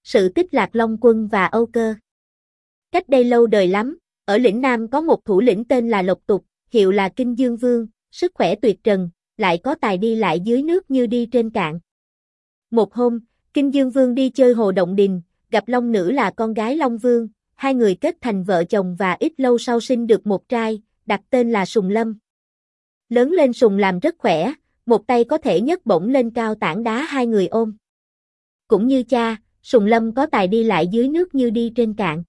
Sự tích Lạc Long Quân và Âu Cơ. Cách đây lâu đời lắm, ở lĩnh Nam có một thủ lĩnh tên là Lộc Tục, hiệu là Kinh Dương Vương, sức khỏe tuyệt trần, lại có tài đi lại dưới nước như đi trên cạn. Một hôm, Kinh Dương Vương đi chơi hồ Động Đình, gặp Long Nữ là con gái Long Vương, hai người kết thành vợ chồng và ít lâu sau sinh được một trai, đặt tên là Sùng Lâm. Lớn lên Sùng làm rất khỏe, một tay có thể nhấc bổng lên cao tảng đá hai người ôm. Cũng như cha, Sùng Lâm có tài đi lại dưới nước như đi trên cạn.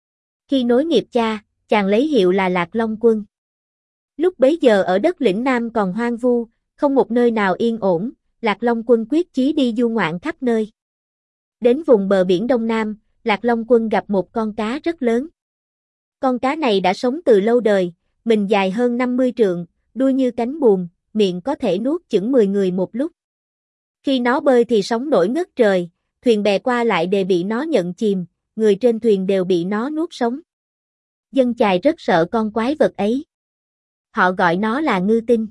Khi nối nghiệp cha, chàng lấy hiệu là Lạc Long Quân. Lúc bấy giờ ở đất lĩnh Nam còn hoang vu, không một nơi nào yên ổn, Lạc Long Quân quyết chí đi du ngoạn khắp nơi. Đến vùng bờ biển Đông Nam, Lạc Long Quân gặp một con cá rất lớn. Con cá này đã sống từ lâu đời, mình dài hơn 50 trượng, đuôi như cánh buồm, miệng có thể nuốt chửng 10 người một lúc. Khi nó bơi thì sóng nổi ngất trời, thuyền bè qua lại đều bị nó nhận chìm, người trên thuyền đều bị nó nuốt sống. Dân chài rất sợ con quái vật ấy. Họ gọi nó là ngư tinh.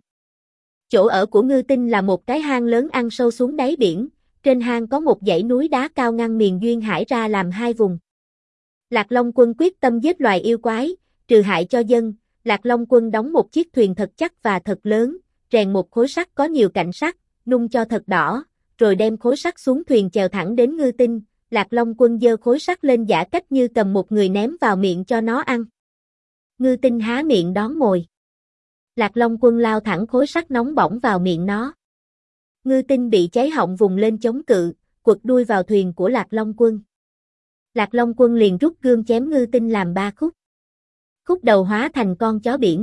Chỗ ở của ngư tinh là một cái hang lớn ăn sâu xuống đáy biển, trên hang có một dãy núi đá cao ngăn miền duyên hải ra làm hai vùng. Lạc Long Quân quyết tâm giết loài yêu quái, trừ hại cho dân, Lạc Long Quân đóng một chiếc thuyền thật chắc và thật lớn, rèn một khối sắt có nhiều cạnh sắt, nung cho thật đỏ, rồi đem khối sắt xuống thuyền chèo thẳng đến ngư tinh, Lạc Long Quân giơ khối sắt lên giả cách như cầm một người ném vào miệng cho nó ăn. Ngư tinh há miệng đón mồi. Lạc Long Quân lao thẳng khối sắt nóng bỏng vào miệng nó. Ngư tinh bị cháy họng vùng lên chống cự, quật đuôi vào thuyền của Lạc Long Quân. Lạc Long Quân liền rút gươm chém ngư tinh làm 3 khúc. Khúc đầu hóa thành con chó biển.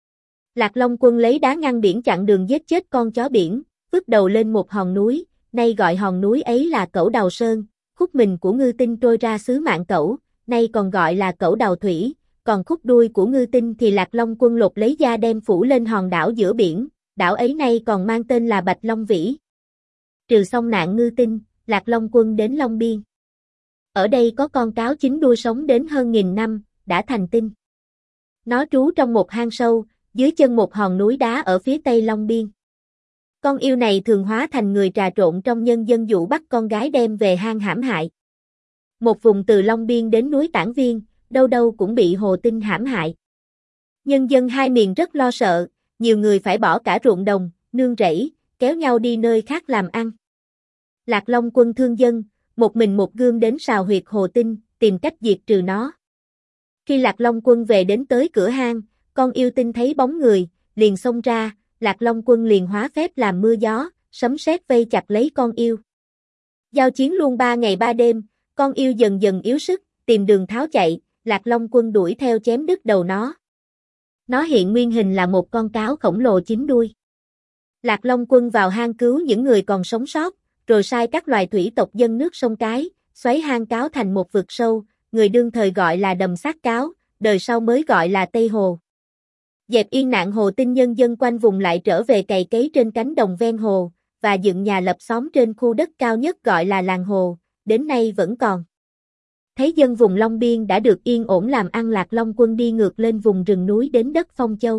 Lạc Long Quân lấy đá ngăn biển chặn đường giết chết con chó biển, vứt đầu lên một hòn núi, nay gọi hòn núi ấy là Cẩu Đầu Sơn. Khúc mình của ngư tinh trôi ra xứ Mạng Cẩu, nay còn gọi là Cẩu Đầu Thủy, còn khúc đuôi của ngư tinh thì Lạc Long Quân lột lấy da đem phủ lên hòn đảo giữa biển, đảo ấy nay còn mang tên là Bạch Long Vĩ. Trừ xong nạn ngư tinh, Lạc Long Quân đến Long Biên. Ở đây có con cáo chín đuôi sống đến hơn 1000 năm, đã thành tinh. Nó trú trong một hang sâu, dưới chân một hòn núi đá ở phía tây Long Biên. Con yêu này thường hóa thành người trà trộn trong nhân dân dụ bắt con gái đem về hang hãm hại. Một vùng từ Long Biên đến núi Tản Viên, đâu đâu cũng bị hồ tinh hãm hại. Nhân dân hai miền rất lo sợ, nhiều người phải bỏ cả ruộng đồng, nương rẫy, kéo nhau đi nơi khác làm ăn. Lạc Long Quân thương dân, một mình một gươm đến sào huyệt hồ tinh, tìm cách diệt trừ nó. Khi Lạc Long Quân về đến tới cửa hang, con yêu tinh thấy bóng người, liền xông ra, Lạc Long Quân liền hóa phép làm mưa gió, sấm sét vây chặt lấy con yêu. Giao chiến luôn 3 ngày 3 đêm, con yêu dần dần yếu sức, tìm đường tháo chạy, Lạc Long Quân đuổi theo chém đứt đầu nó. Nó hiện nguyên hình là một con cáo khổng lồ 9 đuôi. Lạc Long Quân vào hang cứu những người còn sống sót, rồi sai các loài thủy tộc dâng nước sông Cái, xoáy hang cáo thành một vực sâu, người đương thời gọi là Đầm Xác Cáo, đời sau mới gọi là Tây Hồ. Dẹp yên nạn hồ tinh, nhân dân quanh vùng lại trở về cày cấy trên cánh đồng ven hồ, và dựng nhà lập xóm trên khu đất cao nhất gọi là làng hồ, đến nay vẫn còn. Thấy dân vùng Long Biên đã được yên ổn làm ăn, Lạc Long Quân đi ngược lên vùng rừng núi đến đất Phong Châu.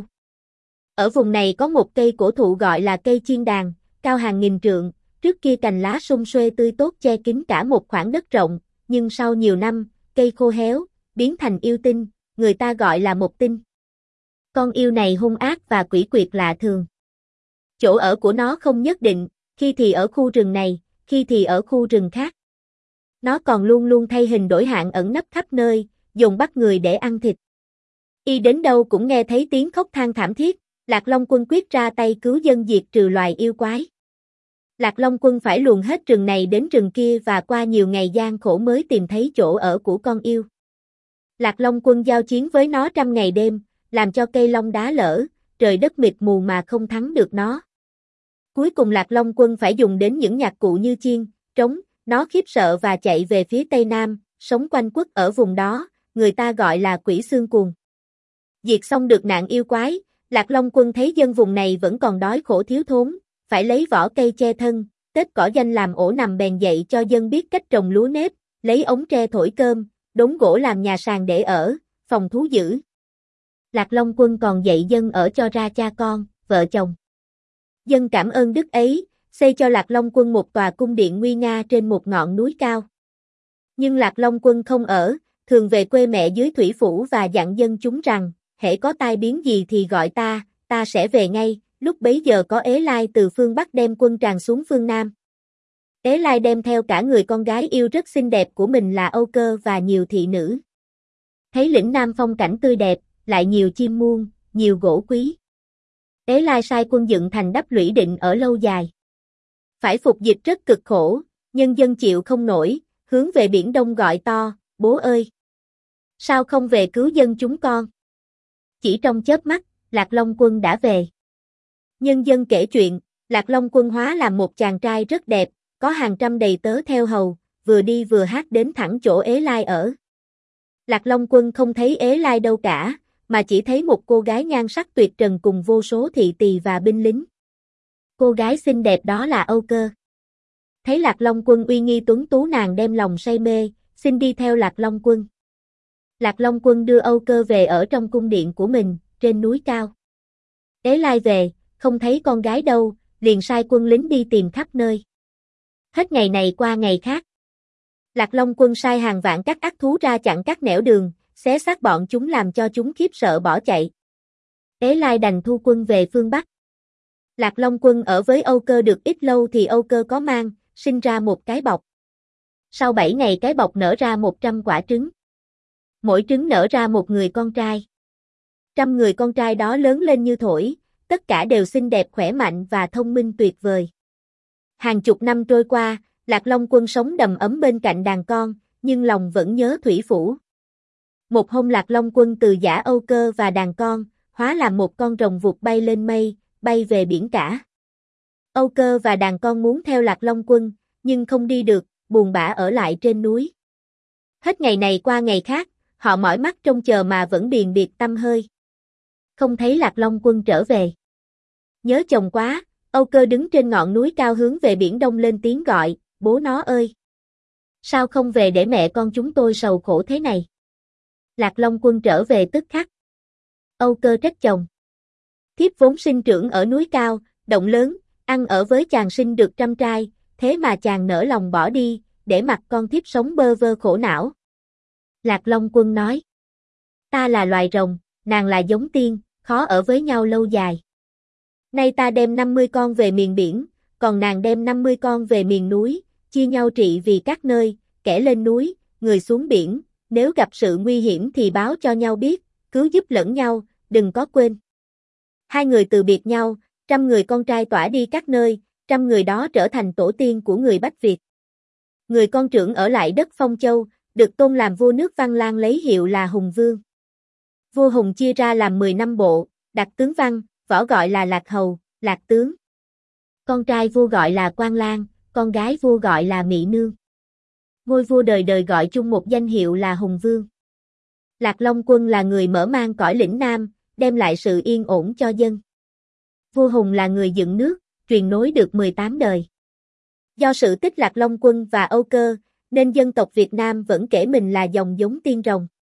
Ở vùng này có một cây cổ thụ gọi là cây chiên đàn, cao hàng nghìn trượng, trước kia cành lá sum xuê tươi tốt che kín cả một khoảng đất rộng, nhưng sau nhiều năm, cây khô héo, biến thành yêu tinh, người ta gọi là một tinh. Con yêu này hung ác và quỷ quyệt lạ thường. Chỗ ở của nó không nhất định, khi thì ở khu rừng này, khi thì ở khu rừng khác. Nó còn luôn luôn thay hình đổi hạng ẩn nấp khắp nơi, dùng bắt người để ăn thịt. Y đến đâu cũng nghe thấy tiếng khóc than thảm thiết, Lạc Long Quân quyết ra tay cứu dân diệt trừ loài yêu quái. Lạc Long Quân phải luồn hết rừng này đến rừng kia và qua nhiều ngày gian khổ mới tìm thấy chỗ ở của con yêu. Lạc Long Quân giao chiến với nó trăm ngày đêm, làm cho cây long đá lở, trời đất mịt mù mà không thắng được nó. Cuối cùng Lạc Long Quân phải dùng đến những nhạc cụ như chiên, trống, nó khiếp sợ và chạy về phía tây nam, sống quanh quất ở vùng đó, người ta gọi là Quỷ Xương Cuồng. Diệt xong được nạn yêu quái, Lạc Long Quân thấy dân vùng này vẫn còn đói khổ thiếu thốn, phải lấy vỏ cây che thân, tết cỏ danh làm ổ nằm, bèn dạy cho dân biết cách trồng lúa nếp, lấy ống tre thổi cơm, đốn gỗ làm nhà sàn để ở, phòng thú dữ. Lạc Long Quân còn dạy dân ở cho ra cha con, vợ chồng. Dân cảm ơn đức ấy, xây cho Lạc Long Quân một tòa cung điện nguy nga trên một ngọn núi cao. Nhưng Lạc Long Quân không ở, thường về quê mẹ dưới thủy phủ và dặn dân chúng rằng, hễ có tai biến gì thì gọi ta sẽ về ngay, lúc bấy giờ có Ế Lai từ phương Bắc đem quân tràn xuống phương Nam. Ế Lai đem theo cả người con gái yêu rất xinh đẹp của mình là Âu Cơ và nhiều thị nữ. Thấy lĩnh Nam phong cảnh tươi đẹp, lại nhiều chim muôn, nhiều gỗ quý. Ế Lai sai quân dựng thành đắp lũy định ở lâu dài. Phải phục dịch rất cực khổ, nhân dân chịu không nổi, hướng về biển Đông gọi to, bố ơi! Sao không về cứu dân chúng con? Chỉ trong chớp mắt, Lạc Long Quân đã về. Nhân dân kể chuyện, Lạc Long Quân hóa làm một chàng trai rất đẹp, có hàng trăm đầy tớ theo hầu, vừa đi vừa hát đến thẳng chỗ Ế Lai ở. Lạc Long Quân không thấy Ế Lai đâu cả, mà chỉ thấy một cô gái nhan sắc tuyệt trần cùng vô số thị tỳ và binh lính. Cô gái xinh đẹp đó là Âu Cơ. Thấy Lạc Long Quân uy nghi tuấn tú, nàng đem lòng say mê, xin đi theo Lạc Long Quân. Lạc Long Quân đưa Âu Cơ về ở trong cung điện của mình, trên núi cao. Ế Lai về, không thấy con gái đâu, liền sai quân lính đi tìm khắp nơi. Hết ngày này qua ngày khác. Lạc Long Quân sai hàng vạn các ác thú ra chặn các nẻo đường, xé xác bọn chúng làm cho chúng khiếp sợ bỏ chạy. Ế Lai đành thu quân về phương Bắc. Lạc Long Quân ở với Âu Cơ được ít lâu thì Âu Cơ có mang, sinh ra một cái bọc. Sau 7 ngày cái bọc nở ra 100 quả trứng. Mỗi trứng nở ra một người con trai. 100 người con trai đó lớn lên như thổi, tất cả đều xinh đẹp khỏe mạnh và thông minh tuyệt vời. Hàng chục năm trôi qua, Lạc Long Quân sống đầm ấm bên cạnh đàn con, nhưng lòng vẫn nhớ thủy phủ. Một hôm Lạc Long Quân từ giã Âu Cơ và đàn con, hóa làm một con rồng vụt bay lên mây, bay về biển cả. Âu Cơ và đàn con muốn theo Lạc Long Quân, nhưng không đi được, buồn bã ở lại trên núi. Hết ngày này qua ngày khác, họ mỏi mắt trông chờ mà vẫn biền biệt tăm hơi. Không thấy Lạc Long Quân trở về. Nhớ chồng quá, Âu Cơ đứng trên ngọn núi cao hướng về biển Đông lên tiếng gọi, bố nó ơi! Sao không về để mẹ con chúng tôi sầu khổ thế này? Lạc Long Quân trở về tức khắc. Âu Cơ trách chồng. Thiếp vốn sinh trưởng ở núi cao, động lớn, ăn ở với chàng sinh được 100 trai, thế mà chàng nỡ lòng bỏ đi, để mặc con thiếp sống bơ vơ khổ não. Lạc Long Quân nói. Ta là loài rồng, nàng là giống tiên, khó ở với nhau lâu dài. Nay ta đem 50 con về miền biển, còn nàng đem 50 con về miền núi, chia nhau trị vì các nơi, kẻ lên núi, người xuống biển, nếu gặp sự nguy hiểm thì báo cho nhau biết, cứu giúp lẫn nhau, đừng có quên. Hai người từ biệt nhau, 100 người con trai tỏa đi các nơi, 100 người đó trở thành tổ tiên của người Bách Việt. Người con trưởng ở lại đất Phong Châu, được tôn làm vua nước Văn Lang lấy hiệu là Hùng Vương. Vua Hùng chia ra làm 10 năm bộ, đặt tướng Văn, võ gọi là Lạc Hầu, Lạc Tướng. Con trai vua gọi là Quan Lang, con gái vua gọi là Mị Nương. Ngôi vua đời đời gọi chung một danh hiệu là Hùng Vương. Lạc Long Quân là người mở mang cõi lĩnh Nam, đem lại sự yên ổn cho dân. Vua Hùng là người dựng nước, truyền nối được 18 đời. Do sự tích Lạc Long Quân và Âu Cơ, nên dân tộc Việt Nam vẫn kể mình là dòng giống tiên rồng.